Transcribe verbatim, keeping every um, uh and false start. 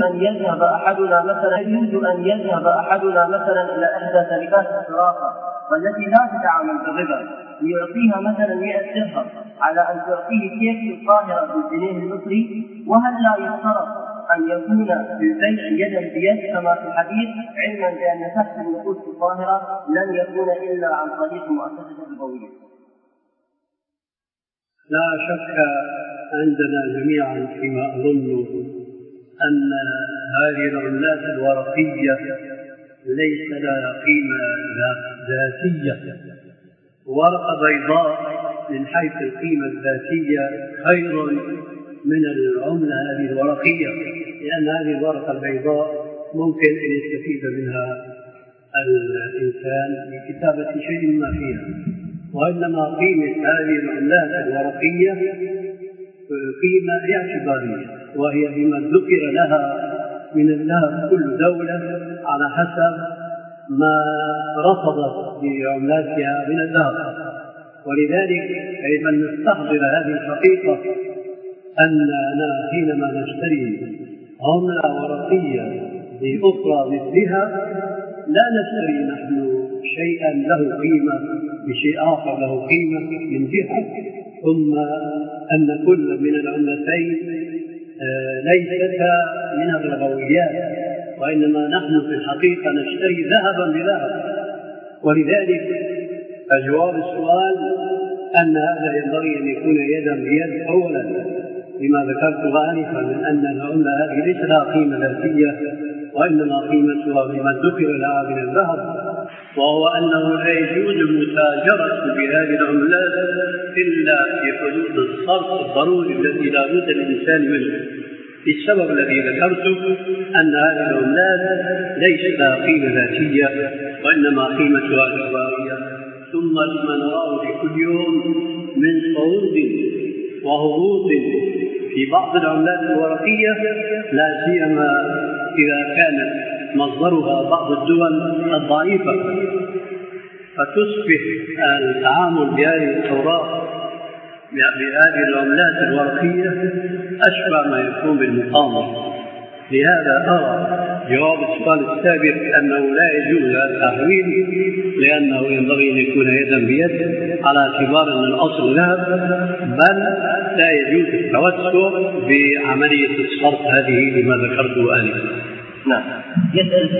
أن يذهب أحدنا مثلا يجوز أن يذهب أحدنا مثلا إلى إحدى شركات الصرافة والتي لا تتعامل بالربا ليعطيها مثلا مئة درهم على أن تعطيه كيف في القاهرة بالجنيه المصري، وهل لا يشترط أن يكون بالبيع يدا بيد كما في الحديث، علما بأن سحب النقود في القاهرة لن يكون إلا عن طريق مؤسسة ربوية؟ لا شك عندنا جميعا فيما أظن أن هذه العملات الورقية ليس لها قيمة ذاتية. ورقة بيضاء من حيث القيمة الذاتية خير من العملة هذه الورقية، لأن هذه الورقة البيضاء ممكن أن يستفيد منها الإنسان لكتابة شيء ما فيها، وإنما قيمة هذه العملات الورقية قيمة اعتبارية، وهي بما ذكر لها من الذهب كل دولة على حسب ما رصدت بعملاتها من الذهب. ولذلك يجب أن نستحضر هذه الحقيقة أننا حينما نشتري عملة ورقية بأخرى مثلها لا نشتري نحن شيئا له قيمة بشيء آخر له قيمة من جهة، ثم أن كل من العملتين ليستا من الربويات، وإنما نحن في الحقيقة نشتري ذهبا بذهب. ولذلك فجواب السؤال أن هذا ينبغي أن يكون يدا بيد أولا لما ذكرت آنفا من أن العملة هذه ليس لها قيمة ذاتية، وإنما قيمتها بما ذكر لها من الذهب، وهو أنه لا يجوز المتاجرة بهذه العملات إلا في حدود الصرف الضروري الذي لا بد للإنسان منه، السبب الذي ذكرته أن هذه العملات ليس لها قيمة ذاتية وإنما قيمتها اعتبارية. ثم لما نراه في كل يوم من صعود وهبوط في بعض العملات الورقية، لا سيما إذا كانت مصدرها بعض الدول الضعيفة، فتصبح التعامل بهذه الأوراق بهذه العملات الورقية أشبه ما يكون بالمقامرة. لهذا أرى جواب السؤال السابق أنه لا يجوز التحويل، لأنه ينبغي أن يكون يدا بيد على اعتبار أن الأصل ذهب، بل لا يجوز التوسع بعملية الصرف هذه لما ذكرته آنفا. نعم.